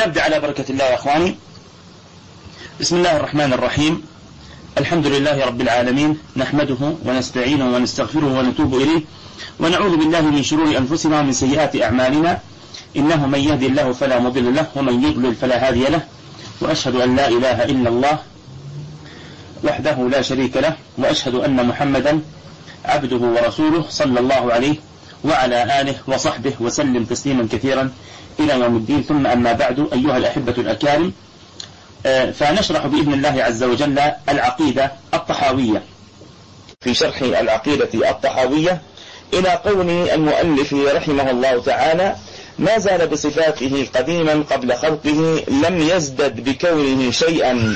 نبدأ على بركة الله يا أخواني. بسم الله الرحمن الرحيم. الحمد لله رب العالمين، نحمده ونستعينه ونستغفره ونتوب إليه، ونعوذ بالله من شرور أنفسنا ومن سيئات أعمالنا، إنه من يهدي الله فلا مضل له ومن يضلل فلا هادي له، وأشهد أن لا إله إلا الله وحده لا شريك له، وأشهد أن محمدا عبده ورسوله صلى الله عليه وعلى آله وصحبه وسلم تسليما كثيرا إلى يوم الدين. ثم أما بعد، أيها الأحبة الأكارم، فنشرح بإذن الله عز وجل العقيدة الطحاوية في شرح العقيدة الطحاوية إلى قول المؤلف رحمه الله تعالى: ما زال بصفاته قديما قبل خلقه، لم يزدد بكونه شيئا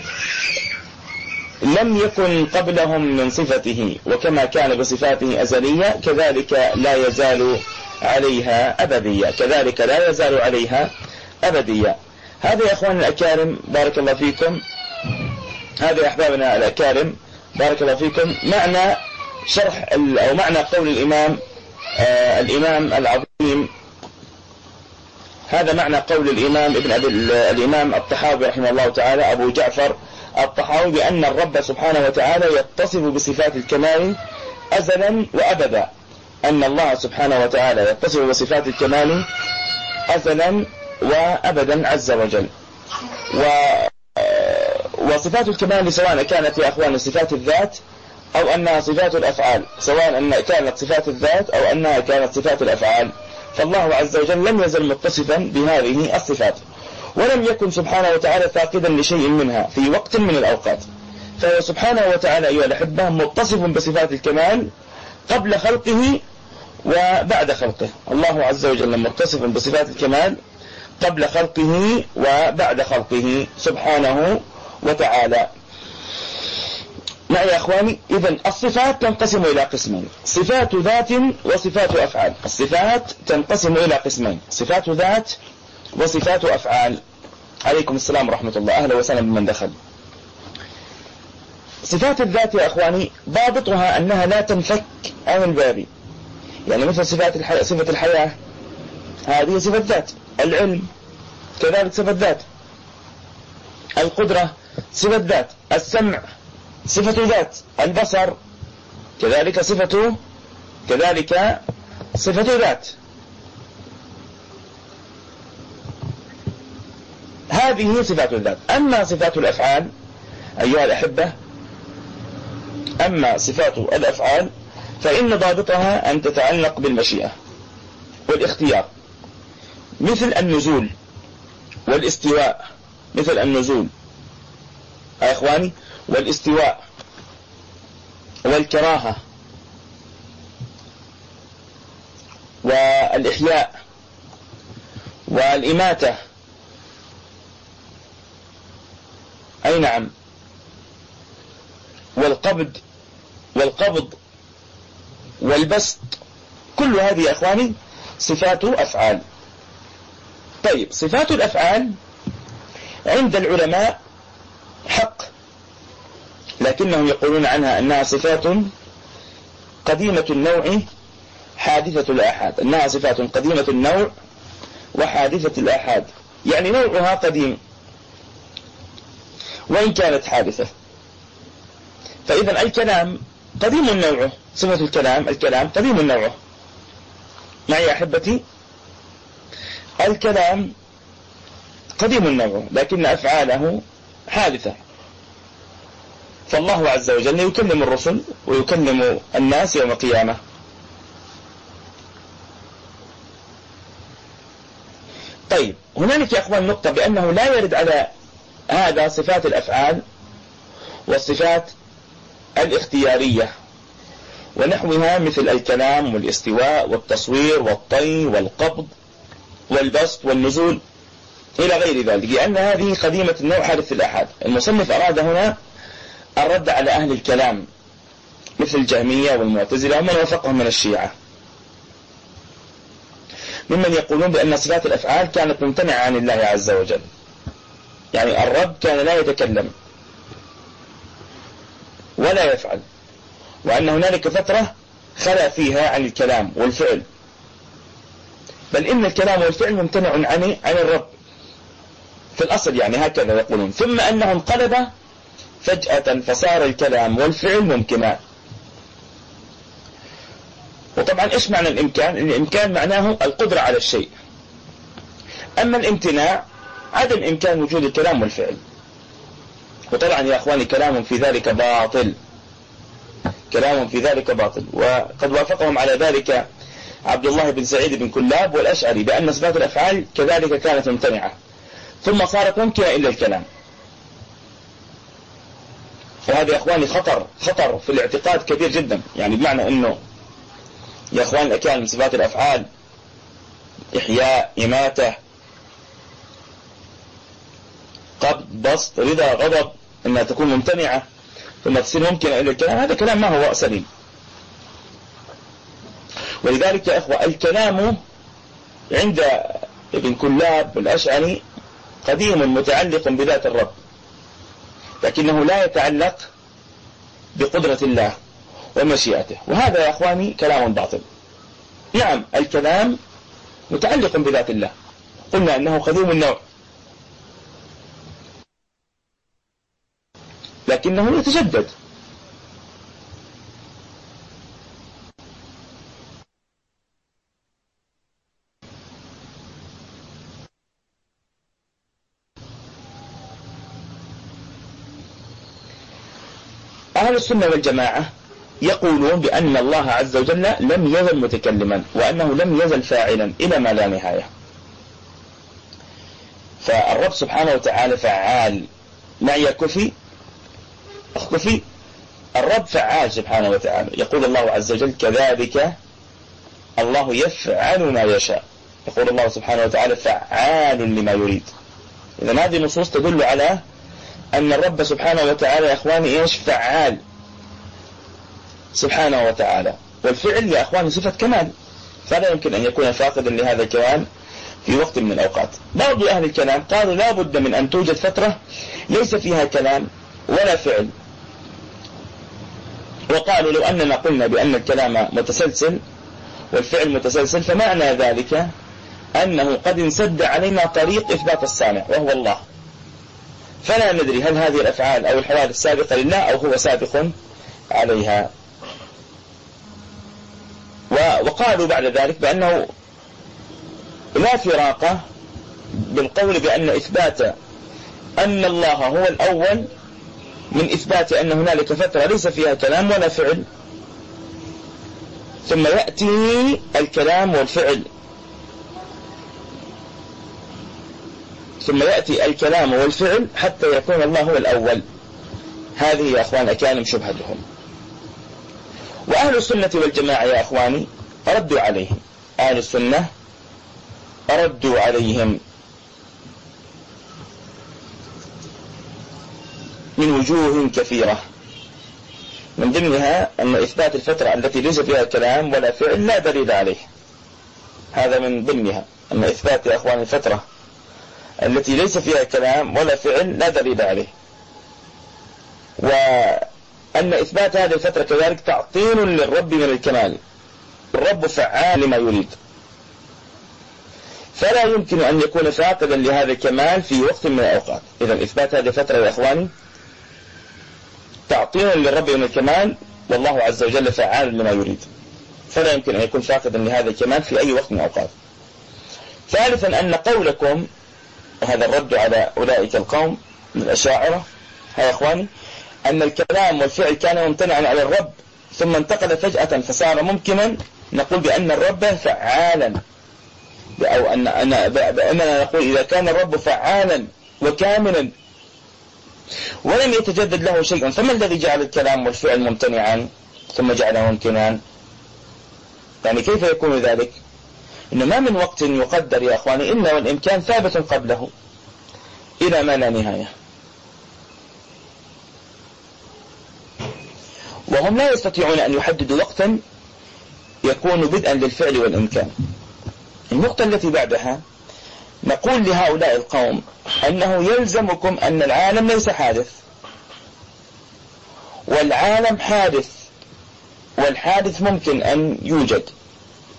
لم يكن قبلهم من صفته، وكما كان بصفاته أزلية كذلك لا يزال عليها أبدية. هذا يا أخواننا الأكارم بارك الله فيكم، هذا يا أحبابنا الأكارم بارك الله فيكم، معنى شرح أو معنى قول الإمام العظيم. هذا معنى قول الإمام الطحاوي رحمه الله تعالى، أبو جعفر الطحاوي، بأن الرب سبحانه وتعالى يتصف بصفات الكمال أزلا وأبدا. أن الله سبحانه وتعالى يتصف بصفات الكمال أزلا وأبدا عز وجل. وصفات الكمال سواء كانت يا أخوان صفات الذات أو أنها صفات الأفعال، سواء أن كانت صفات الذات أو أنها كانت صفات الأفعال، فالله عز وجل لم يزل متصفا بهذه الصفات، ولم يكن سبحانه وتعالى فاقدا لشيء منها في وقت من الأوقات. فهو سبحانه وتعالى أيها الأحبة متصف بصفات الكمال قبل خلقه وبعد خلقه. الله عز وجل متصف بصفات الكمال قبل خلقه وبعد خلقه سبحانه وتعالى. معي يا أخواني؟ إذن الصفات تنقسم إلى قسمين: صفات ذات وصفات أفعال. الصفات تنقسم إلى قسمين: صفات ذات وصفات أفعال. عليكم السلام ورحمة الله، أهلا وسهلا بمن دخل. صفات الذات يا أخواني ضابطها أنها لا تنفك عن الباب، يعني مثل صفة الحياة هذه صفة ذات، العلم كذلك صفة ذات، القدرة صفة ذات، السمع صفة ذات، البصر كذلك صفة ذات. هذه صفات الذات. أما صفات الأفعال أيها الأحبة، أما صفات الأفعال فإن ضابطها أن تتعلق بالمشيئة والاختيار، مثل النزول والاستواء، مثل النزول يا إخواني والاستواء والكراهة والإحياء والإماتة، أي نعم، والقبض والبسط، كل هذه يا أخواني صفات أفعال. طيب، صفات الأفعال عند العلماء حق، لكنهم يقولون عنها أنها صفات قديمة النوع حادثة الآحاد. أنها صفات قديمة النوع وحادثة الآحاد، يعني نوعها قديم وإن كانت حادثة. فإذا الكلام قديم النوع، صفة الكلام قديم النوع. معي يا أحبتي؟ الكلام قديم النوع لكن أفعاله حادثة. فالله عز وجل يكلم الرسل ويكلم الناس يوم القيامة. طيب، هنالك يا أخوان نقطة، بأنه لا يرد على هذا صفات الأفعال والصفات الاختيارية ونحوها، مثل الكلام والاستواء والتصوير والطي والقبض والبسط والنزول إلى غير ذلك، لأن هذه قديمة النوع حادث الآحاد. المصنف أراد هنا الرد على أهل الكلام مثل الجهمية والمعتزلة ومن وافقهم من الشيعة، ممن يقولون بأن صفات الأفعال كانت ممتنعة عن الله عز وجل، يعني الرب كان لا يتكلم ولا يفعل، وأن هنالك فترة خلى فيها عن الكلام والفعل، بل إن الكلام والفعل ممتنع عن الرب في الأصل يعني هكذا يقولون. ثم أنه انقلب فجأة فصار الكلام والفعل ممكنا. وطبعا إيش معنى الإمكان؟ الإمكان معناه القدرة على الشيء، أما الامتناع عدم إمكان وجود الكلام والفعل. وطبعا يا أخواني كلام في ذلك باطل، كلام في ذلك باطل. وقد وافقهم على ذلك عبد الله بن سعيد بن كلاب والأشعري بأن صفات الأفعال كذلك كانت ممتنعة ثم صارت ممكنة إلا الكلام. وهذا يا أخواني خطر في الاعتقاد كبير جدا، يعني بمعنى أنه يا أخواني الأكيان من صفات الأفعال إحياء، إماتة، قبض، بسط، رضا، غضب، أنها تكون ممتنعة ثم تصير ممكنة إلا الكلام، هذا كلام ما هو سليم. ولذلك يا أخوة الكلام عند ابن كلاب الأشعري قديم متعلق بذات الرب، لكنه لا يتعلق بقدرة الله ومشيئته، وهذا يا أخواني كلام باطل. نعم الكلام متعلق بذات الله، قلنا أنه قديم النوع، لكنه يتجدد. أهل السنة والجماعة يقولون بأن الله عز وجل لم يزل متكلما، وأنه لم يزل فاعلا إلى ما لا نهاية. فالرب سبحانه وتعالى فعال. معي كفي أخكفي، الرب فعال سبحانه وتعالى. يقول الله عز وجل كذلك الله يفعل ما يشاء. يقول الله سبحانه وتعالى فعال لما يريد. إذن هذه نصوص تدل على أن الرب سبحانه وتعالى يا أخواني إيش؟ فعال سبحانه وتعالى. والفعل يا أخواني صفة كمال، فلا يمكن أن يكون فاقدا لهذا الكمال في وقت من الأوقات. بعض أهل الكلام قالوا لا بد من أن توجد فترة ليس فيها كلام ولا فعل، وقالوا لو أننا قلنا بأن الكلام متسلسل والفعل متسلسل فمعنى ذلك أنه قد انسد علينا طريق إثبات الصانع وهو الله، فلا ندري هل هذه الأفعال أو الحوادث سابقة لله أو هو سابق عليها. وقالوا بعد ذلك بأنه لا فراق بالقول بأن إثبات أن الله هو الأول من إثبات أن هنالك فترة ليس فيها كلام ولا فعل، ثم يأتي الكلام والفعل، ثم يأتي الكلام والفعل حتى يكون الله هو الأول. هذه يا أخوان أكالم شبهتهم. وأهل السنة والجماعة يا أخواني ردوا عليهم، أهل السنة ردوا عليهم من وجوه كثيرة، من ضمنها أن إثبات الفترة التي ليس فيها كلام ولا فعل لا دليل عليه. هذا من ضمنها أن إثبات يا أخوان الفترة التي ليس فيها كلام ولا فعل لا دليل عليه، وأن إثبات هذه الفترة كذلك تعطيل للرب من الكمال، الرب فعال لما يريد، فلا يمكن أن يكون فاقدا لهذا الكمال في وقت من الأوقات. إذن إثبات هذه الفترة يا أخواني تعطيل للرب من الكمال، والله عز وجل فعال لما يريد، فلا يمكن أن يكون فاقدا لهذا الكمال في أي وقت من الأوقات. ثالثا أن قولكم، وهذا الرد على أولئك القوم من الأشاعرة يا أخواني، أن الكلام والفعل كان ممتنعا على الرب ثم انتقل فجأة فصار ممكنا، نقول بأن الرب فعالا، أو بأننا نقول إذا كان الرب فعالا وكاملا ولم يتجدد له شيء، فما الذي جعل الكلام والفعل ممتنعا ثم جعله ممكنا؟ يعني كيف يكون ذلك؟ إنه ما من وقت يقدر يا أخواني إلا والإمكان ثابت قبله إلى ما لا نهاية. وهم لا يستطيعون أن يحددوا وقتا يكون بدءا للفعل والإمكان. النقطة التي بعدها نقول لهؤلاء القوم أنه يلزمكم أن العالم ليس حادث، والعالم حادث، والحادث ممكن أن يوجد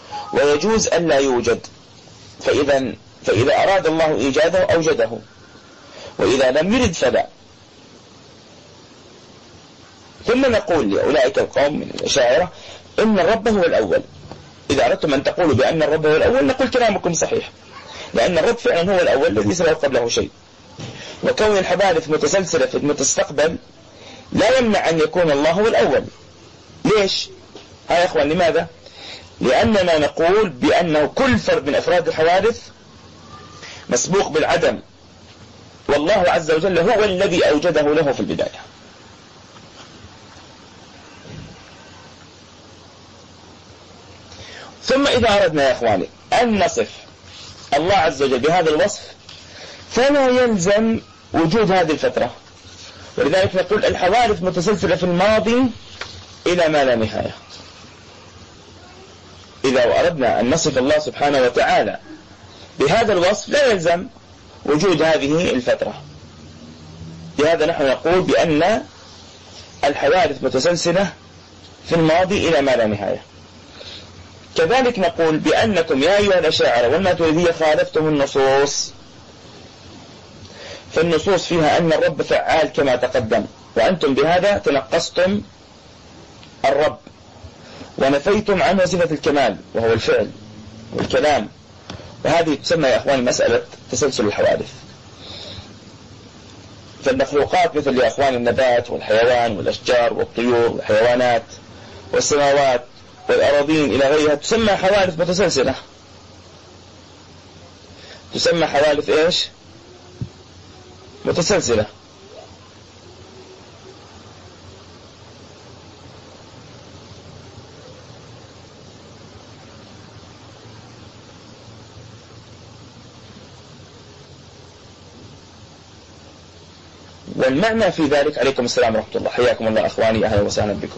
ويجوز أن لا يوجد، فإذا أراد الله إيجاده أوجده، وإذا لم يرد فلا. ثم نقول لأولئك القوم من الأشاعرة إن الرب هو الأول. إذا أردتم أن تقولوا بأن الرب هو الأول نقول كلامكم صحيح، لأن الرب فعلا هو الأول الذي سبق قبله شيء. وكون الحوادث متسلسلة في المستقبل لا يمنع أن يكون الله هو الأول. ليش؟ يا أخوان لماذا؟ لأننا نقول بأنه كل فرد من أفراد الحوادث مسبوق بالعدم، والله عز وجل هو الذي أوجده له في البداية. ثم إذا أردنا يا أخواني أن نصف الله عز وجل بهذا الوصف فلا يلزم وجود هذه الفترة، ولذلك نقول الحوادث متسلسلة في الماضي إلى ما لا نهاية. إذا أردنا أن نصف الله سبحانه وتعالى بهذا الوصف لا يلزم وجود هذه الفترة. لهذا نحن نقول بأن الحوادث متسلسلة في الماضي إلى ما لا نهاية. كذلك نقول بأنكم يا أيها الأشاعرة والماتريدية خالفتم النصوص، فالنصوص فيها أن الرب فعال كما تقدم، وأنتم بهذا تنقصتم الرب ونفيتم عنه صفة الكمال وهو الفعل والكلام. وهذه تسمى يا أخواني مسألة تسلسل الحوادث. فالمخلوقات مثل يا أخواني النبات والحيوان والأشجار والطيور والحيوانات والسماوات والأراضين إلى غيرها تسمى حوادث متسلسلة، تسمى حوادث إيش؟ متسلسلة. والمعنى في ذلك، عليكم السلام ورحمة الله، حياكم الله أخواني، أهلا وسهلا بكم.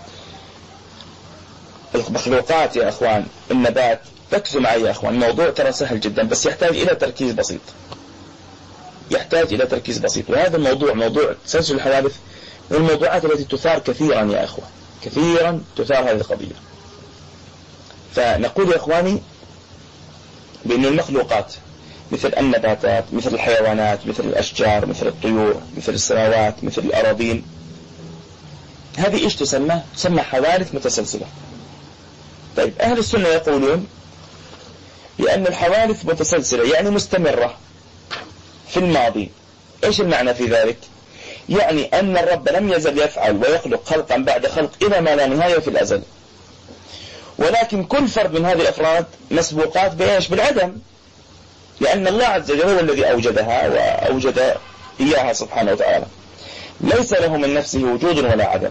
المخلوقات يا أخوان، النبات، ركزوا معي يا أخوان، الموضوع ترى سهل جدا بس يحتاج إلى تركيز بسيط، يحتاج إلى تركيز بسيط. وهذا الموضوع موضوع تسلسل الحوادث من الموضوعات التي تثار كثيرا يا أخوان، كثيرا تثار هذه القضية. فنقول يا أخواني بأن المخلوقات مثل النباتات، مثل الحيوانات، مثل الأشجار، مثل الطيور، مثل السماوات، مثل الأراضين، هذه إيش تسمى؟ تسمى حوادث متسلسلة. طيب أهل السنة يقولون بأن الحوادث متسلسلة يعني مستمرة في الماضي. إيش المعنى في ذلك؟ يعني أن الرب لم يزل يفعل ويخلق خلقا بعد خلق إلى ما لا نهاية في الأزل، ولكن كل فرد من هذه الأفراد مسبوقات بإيش؟ بالعدم، لأن الله عز وجل هو الذي أوجدها وأوجد إياها سبحانه وتعالى، ليس له من نفسه وجود ولا عدم.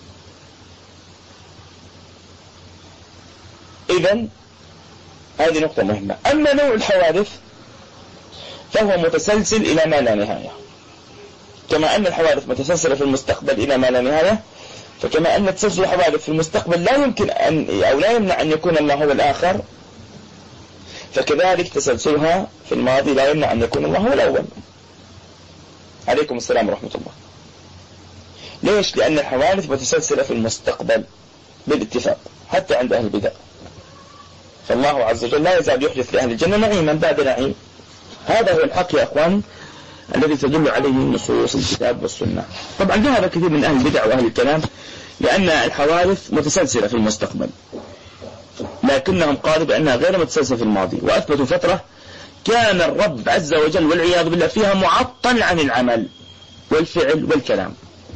إذن هذه نقطة مهمة. أما نوع الحوادث فهو متسلسل إلى ما لا نهاية، كما أن الحوادث متسلسلة في المستقبل إلى ما لا نهاية، فكما أن تسلسل الحوادث في المستقبل لا يمكن أن أو لا يمنع أن يكون الله هو الآخر، فكذلك تسلسلها في الماضي لا يمنع أن يكون الله هو الأول. عليكم السلام ورحمة الله. ليش؟ لأن الحوادث متسلسلة في المستقبل بالاتفاق حتى عند أهل البدع. فالله عز وجل لا يزال يحدث لأهل الجنة نعيما بعد نعيم. هذا هو الحق يا أخوان الذي تدل عليه نصوص الكتاب والسنة. طبعا ذهب كثير من أهل البدع وأهل الكلام لأن الحوادث متسلسلة في المستقبل، لكنهم قالوا بأنها غير متسلسلة في الماضي، وأثبتوا فترة كان الرب عز وجل والعياذ بالله فيها معطل عن العمل والفعل والكلام.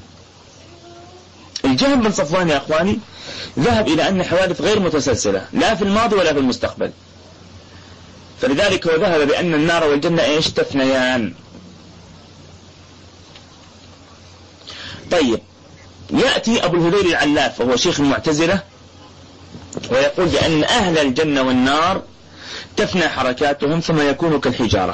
الجهم بن صفوان يا أخواني ذهب إلى أن الحوادث غير متسلسلة لا في الماضي ولا في المستقبل، فلذلك هو ذهب بأن النار والجنة إيش؟ تثنيان. طيب يأتي أبو الهذيل العلاف وهو شيخ المعتزلة ويقول بأن أهل الجنة والنار تفنى حركاتهم ثم يكونوا كالحجارة،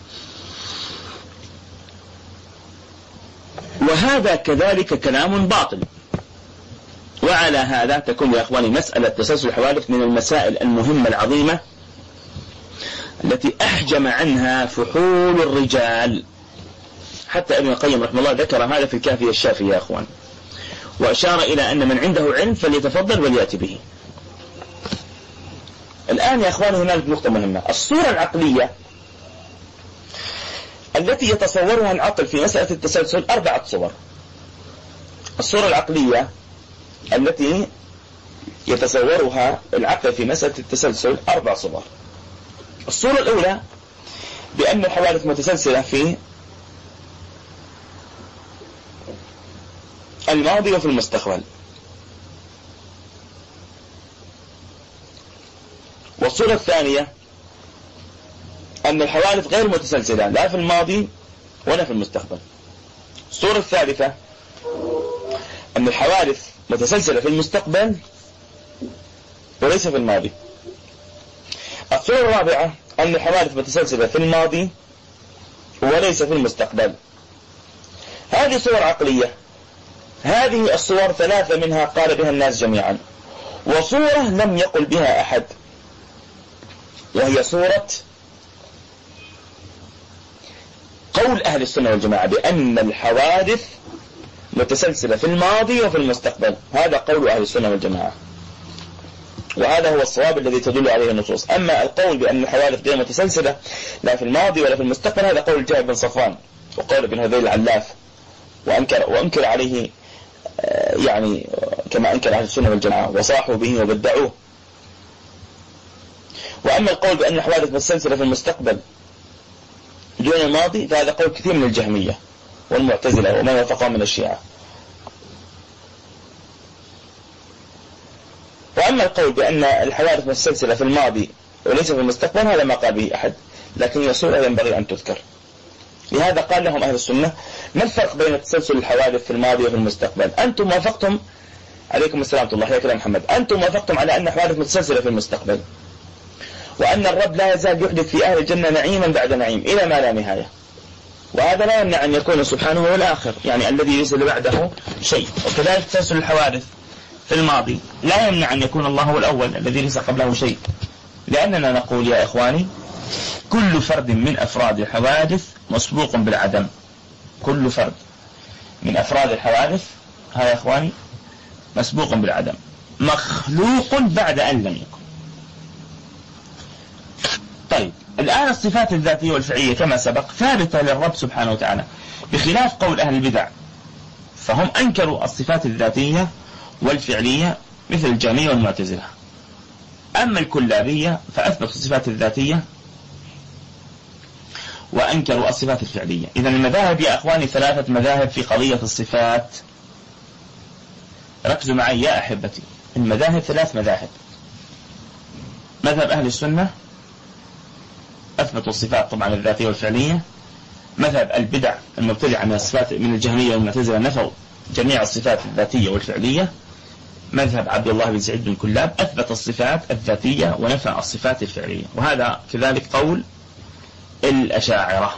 وهذا كذلك كلام باطل. وعلى هذا تكون يا أخواني مسألة تسلسل الحوادث من المسائل المهمة العظيمة التي أحجم عنها فحول الرجال، حتى ابن القيم رحمه الله ذكر هذا في الكافية الشافية يا أخوان، وأشار إلى أن من عنده علم فليتفضل وليأتي به. الآن يا أخوان هنالك نقطة مهمة، الصورة العقلية التي يتصورها العقل في مسألة التسلسل 4 صور. الصورة العقلية التي يتصورها العقل في مسألة التسلسل 4 صور. الصورة الأولى بأن الحوادث متسلسلة في الماضي وفي المستقبل. والصورة الثانية أن الحوادث غير متسلسلة لا في الماضي ولا في المستقبل. الصورة الثالثة أن الحوادث متسلسلة في المستقبل وليس في الماضي. الصورة الرابعة أن الحوادث متسلسلة في الماضي وليس في المستقبل. هذه صور عقلية. هذه الصور 3 منها قال بها الناس جميعا، وصورة لم يقل بها أحد، وهي صورة قول أهل السنة والجماعة بأن الحوادث متسلسلة في الماضي وفي المستقبل. هذا قول أهل السنة والجماعة، وهذا هو الصواب الذي تدل عليه النصوص. أما القول بأن الحوادث غير متسلسلة لا في الماضي ولا في المستقبل هذا قول الجهل بن صفوان وقول ابن هذيل العلاف، وأنكر عليه يعني كما أنكر أهل السنة والجماعة وصاحوا به وبدعوه. وأما القول بأن الحوادث متسلسلة في المستقبل دون الماضي فهذا قول كثير من الجهمية والمعتزلة وما وافقهم من الشيعة. وأما القول بأن الحوادث متسلسلة في الماضي وليس في المستقبل هذا ما قال به أحد، لكن يصورة ينبغي أن تذكر. لهذا قال لهم أهل السنة: ما الفرق بين تسلسل الحوادث في الماضي وفي المستقبل؟ أنتم وافقتم، عليكم السلام ورحمة الله، يا كلام محمد، أنتم وافقتم على أن الحوادث متسلسلة في المستقبل، وأن الرب لا يزال يحدث في أهل الجنة نعيما بعد نعيم إلى ما لا نهاية، وهذا لا يمنع أن يكون سبحانه هو الآخر، يعني الذي ليس بعده شيء. وكذلك تسلسل الحوادث في الماضي لا يمنع أن يكون الله هو الأول الذي ليس قبله شيء، لأننا نقول يا إخواني كل فرد من أفراد الحوادث مسبوق بالعدم. كل فرد من أفراد الحوادث هذا يا إخواني مسبوق بالعدم، مخلوق بعد أن لم يكن. طيب الآن الصفات الذاتية والفعلية كما سبق ثابتة للرب سبحانه وتعالى، بخلاف قول أهل البدع، فهم أنكروا الصفات الذاتية والفعلية مثل الجهمية والمعتزلة. أما الكلابية فأثبتوا الصفات الذاتية وأنكروا الصفات الفعلية. إذن المذاهب يا أخواني 3 مذاهب في قضية الصفات. ركزوا معي يا أحبتي، المذاهب 3 مذاهب. مذهب أهل السنة أثبتوا الصفات طبعا الذاتية والفعلية. مذهب البدع المبتدعة من الصفات من الجهمية والمعتزلة نفوا جميع الصفات الذاتية والفعلية. مذهب عبد الله بن سعيد بن كلاب أثبت الصفات الذاتية ونفى الصفات الفعلية، وهذا كذلك قول الأشاعرة.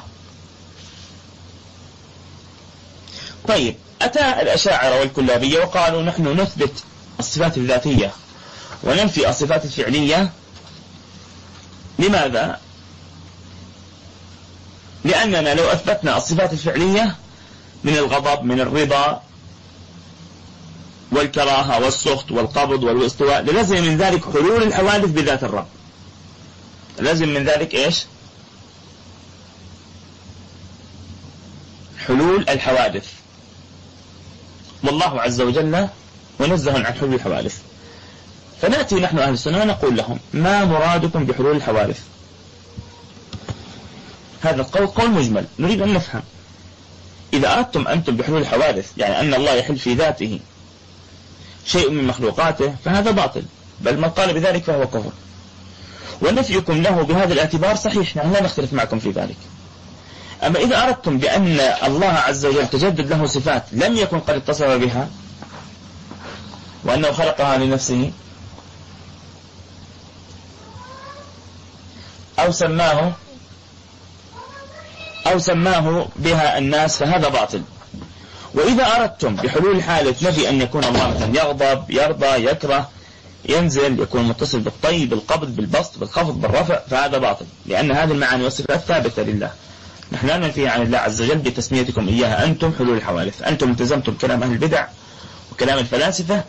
طيب أتى الأشاعرة والكلابية وقالوا نحن نثبت الصفات الذاتية وننفي الصفات الفعلية. لماذا؟ لأننا لو أثبتنا الصفات الفعلية من الغضب من الرضا والكراهة والسخط والقبض والاستواء للزم من ذلك حلول الحوادث بذات الرب. لازم من ذلك إيش؟ حلول الحوادث، والله عز وجل منزه عن حلول الحوادث. فنأتي نحن أهل السنة ونقول لهم ما مرادكم بحلول الحوادث؟ هذا القول قول مجمل، نريد أن نفهم. إذا أردتم أنتم بحلول الحوادث يعني أن الله يحل في ذاته شيء من مخلوقاته فهذا باطل، بل من قال بذلك فهو كفر. ونفيكم له بهذا الاعتبار صحيح، نحن لا نختلف معكم في ذلك. أما إذا أردتم بأن الله عز وجل تجدد له صفات لم يكن قد اتصف بها وأنه خلقها لنفسه أو سماه بها الناس فهذا باطل. وإذا أردتم بحلول حالة نفي أن يكون الله مثلا يغضب يرضى يكره ينزل يكون متصل بالطي بالقبض بالبسط بالخفض بالرفع فهذا باطل، لأن هذه المعاني والصفات ثابتة لله. نحن لا ننفي عن الله عز وجل بتسميتكم إياها أنتم حلول الحوادث. أنتم التزمتم كلام أهل البدع وكلام الفلاسفة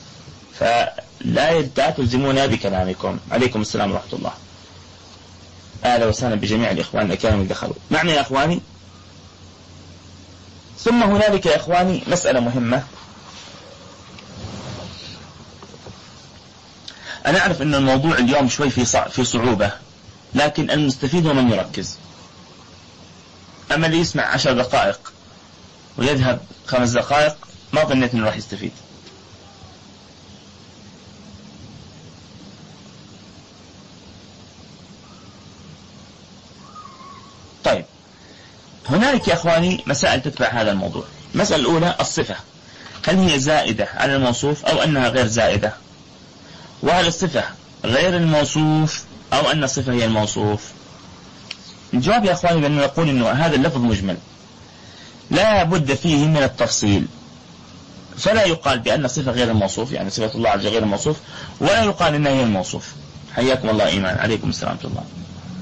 فلا تلزمونا بكلامكم. عليكم السلام ورحمة الله. أهلا وسهلا بجميع الإخوان الأكارم اللي دخلوا معنا يا إخواني. ثم هنالك يا إخواني مسألة مهمة. أنا أعرف أن الموضوع اليوم شوي في صعوبة، لكن المستفيد هو من يركز. أما اللي يسمع 10 دقائق ويذهب 5 دقائق ما ظنيت أنه راح يستفيد. طيب، هنالك يا أخواني مسائل تتبع هذا الموضوع. المسألة الأولى الصفة، هل هي زائدة على الموصوف أو أنها غير زائدة؟ وهل الصفة غير الموصوف أو أن الصفة هي الموصوف؟ الجواب يا أخواني بأننا نقول أنه هذا اللفظ مجمل لا بد فيه من التفصيل، فلا يقال بأن الصفة غير الموصوف، يعني صفة الله عز وجل غير الموصوف، ولا يقال أنها هي الموصوف. حياكم الله إيمان، عليكم السلام ورحمة الله.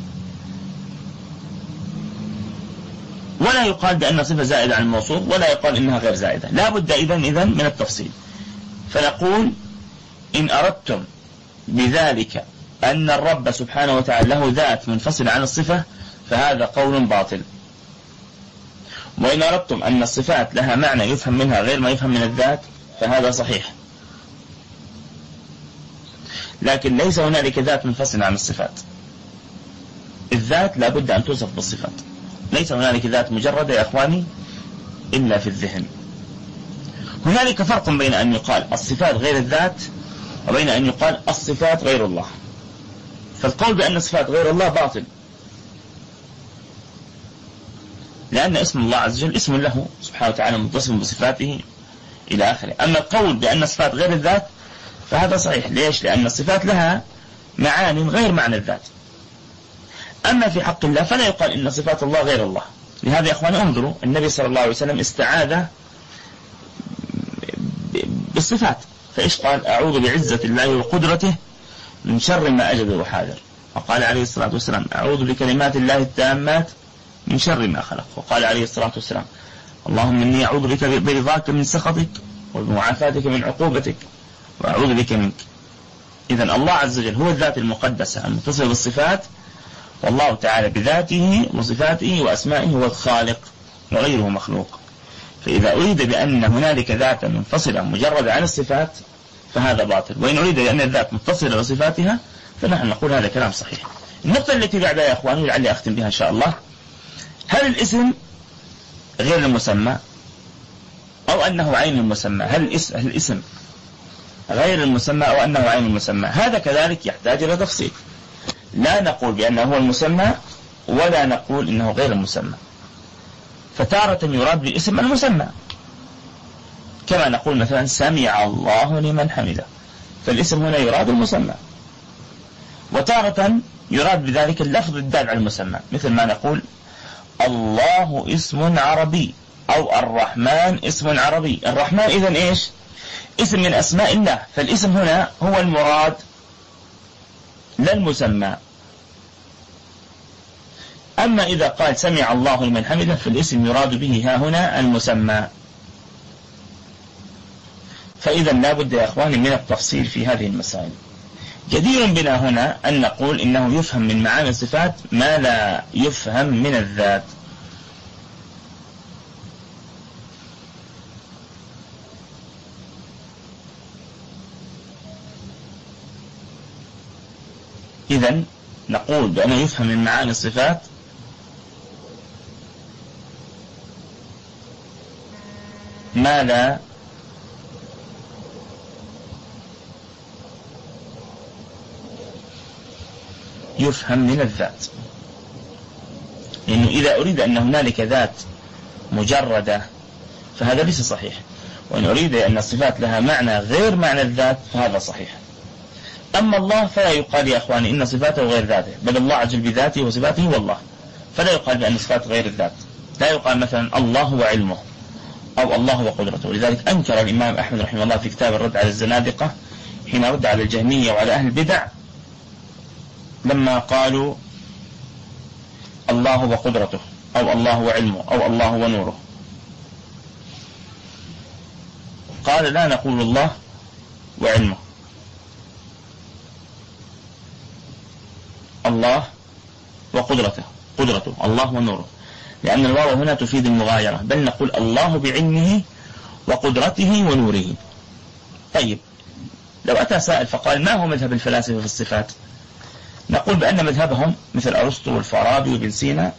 ولا يقال بأن صفة زائدة عن الموصوف، ولا يقال إنها غير زائدة. لا بد إذن من التفصيل. فنقول إن أردتم بذلك أن الرب سبحانه وتعالى له ذات منفصلة عن الصفة فهذا قول باطل. وإن أردتم أن الصفات لها معنى يفهم منها غير ما يفهم من الذات فهذا صحيح. لكن ليس هنالك ذات منفصلة عن الصفات. الذات لا بد أن توصف بالصفات. ليس هنالك ذات مجردة يا أخواني إلا في الذهن. هنالك فرق بين أن يقال الصفات غير الذات وبين أن يقال الصفات غير الله. فالقول بأن الصفات غير الله باطل، لأن اسم الله عز وجل اسم له سبحانه وتعالى متصف بصفاته إلى آخره. أما القول بأن الصفات غير الذات فهذا صحيح. ليش؟ لأن الصفات لها معاني غير معنى الذات. أما في حق الله فلا يقال إن صفات الله غير الله. لهذا يا أخواني انظروا، النبي صلى الله عليه وسلم استعاذ بالصفات، فإيش قال؟ أعوذ بعزة الله وقدرته من شر ما أجد وحاذر. وقال عليه الصلاة والسلام أعوذ بكلمات الله التامات من شر ما خلق. وقال عليه الصلاة والسلام اللهم إني أعوذ بك برضاك من سخطك وبمعافاتك من عقوبتك وأعوذ بك منك. إذن الله عز وجل هو الذات المقدسة المتصفة بالصفات، والله تعالى بذاته وصفاته وأسمائه هو الخالق وغيره مخلوق. فإذا أريد بأن هنالك ذات منفصلة مجردة عن الصفات فهذا باطل، وإن أريد بأن الذات متصلة بصفاتها فنحن نقول هذا كلام صحيح. النقطة التي بعدها يا أخواني لعلي أختم بها إن شاء الله، هل الاسم غير المسمى أو أنه عين المسمى؟ هل الاسم غير المسمى أو أنه عين المسمى؟ هذا كذلك يحتاج إلى تفصيل. لا نقول بأنه هو المسمى ولا نقول إنه غير المسمى. فتارة يراد بالاسم المسمى، كما نقول مثلا سمع الله لمن حمده، فالاسم هنا يراد المسمى. وتارة يراد بذلك اللفظ الدال على المسمى، مثل ما نقول الله اسم عربي أو الرحمن اسم عربي. الرحمن إذن إيش؟ اسم من أسماء الله، فالاسم هنا هو المراد لا المسمى. أما إذا قال سمع الله لمن حمده فالاسم يراد به ها هنا المسمى. فإذا لا بد يا أخواني من التفصيل في هذه المسائل. جدير بنا هنا أن نقول إنه يفهم من معاني الصفات ما لا يفهم من الذات. إذن نقول بأنه يفهم من معاني الصفات ما لا يفهم من الذات. لأنه إذا أريد أن هنالك ذات مجردة فهذا ليس صحيح، وإن أريد أن الصفات لها معنى غير معنى الذات فهذا صحيح. أما الله فلا يقال يا أخواني إن صفاته غير ذاته، بل الله عز وجل بذاته وصفاته والله، فلا يقال بأن صفات غير الذات. لا يقال مثلا الله وعلمه أو الله وقدرته. لذلك أنكر الإمام أحمد رحمه الله في كتاب الرد على الزنادقة حين رد على الجهمية وعلى أهل البدع لما قالوا الله وقدرته أو الله وعلمه أو الله ونوره. قال لا نقول الله وعلمه، الله وقدرته الله ونوره. لأن الواو هنا تفيد المغايرة، بل نقول الله بعلمه وقدرته ونوره. طيب لو أتى سائل فقال ما هو مذهب الفلاسفة في الصفات؟ نقول بأن مذهبهم مثل أرسطو والفارابي وابن سينا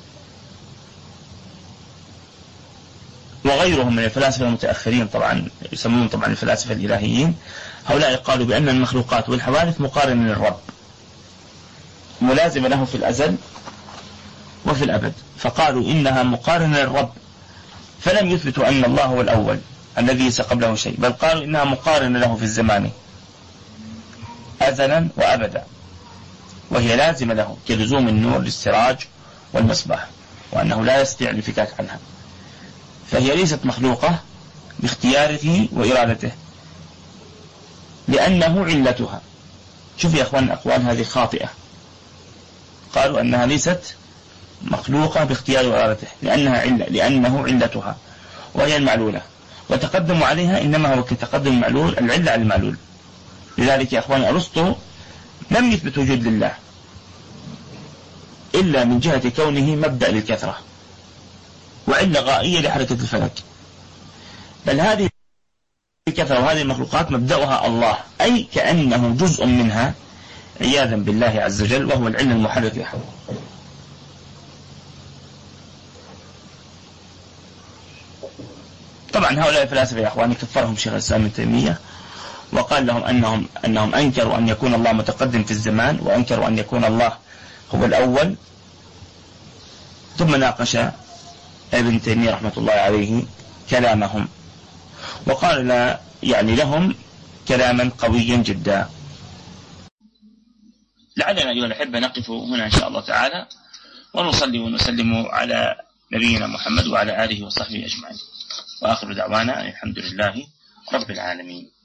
وغيرهم من الفلاسفة المتأخرين، طبعا يسمون طبعا الفلاسفة الإلهيين، هؤلاء قالوا بأن المخلوقات والحوادث مقارنة للرب، ملازمة له في الأزل وفي الأبد، فقالوا إنها مقارنة للرب، فلم يثبتوا أن الله هو الأول الذي ليس قبله شيء، بل قالوا إنها مقارنة له في الزمان أزلا وأبدا، وهي لازمة له كلزوم النور للسراج والمصباح، وأنه لا يستطيع الانفكاك عنها، فهي ليست مخلوقة باختياره وإرادته لأنه علتها. شوف يا أخوان الأقوال هذه خاطئة، قالوا أنها ليست مخلوقة باختيار وإرادته لأنه علتها وهي المعلولة، وتقدم عليها إنما هو كتقدم المعلول العلة على المعلول. لذلك يا أخوان أرسطو لم يثبت وجود لله إلا من جهة كونه مبدأ للكثرة وعلة غائية لحركة الفلك، بل هذه الكثرة وهذه المخلوقات مبدأها الله، أي كأنه جزء منها عياذا بالله عز وجل، وهو العلة المحرك لها. طبعا هؤلاء الفلاسفة يا أخواني كفرهم شيخ الإسلام ابن تيمية، وقال لهم أنهم أنكروا أن يكون الله متقدم في الزمان، وأنكروا أن يكون الله هو الأول. ثم ناقش ابن تيمية رحمة الله عليه كلامهم، وقال لهم كلاما قويا جدا. لعلنا أيها الأحبة نقف هنا إن شاء الله تعالى، ونصلي ونسلم على نبينا محمد وعلى آله وصحبه أجمعين، وآخر دعوانا الحمد لله رب العالمين.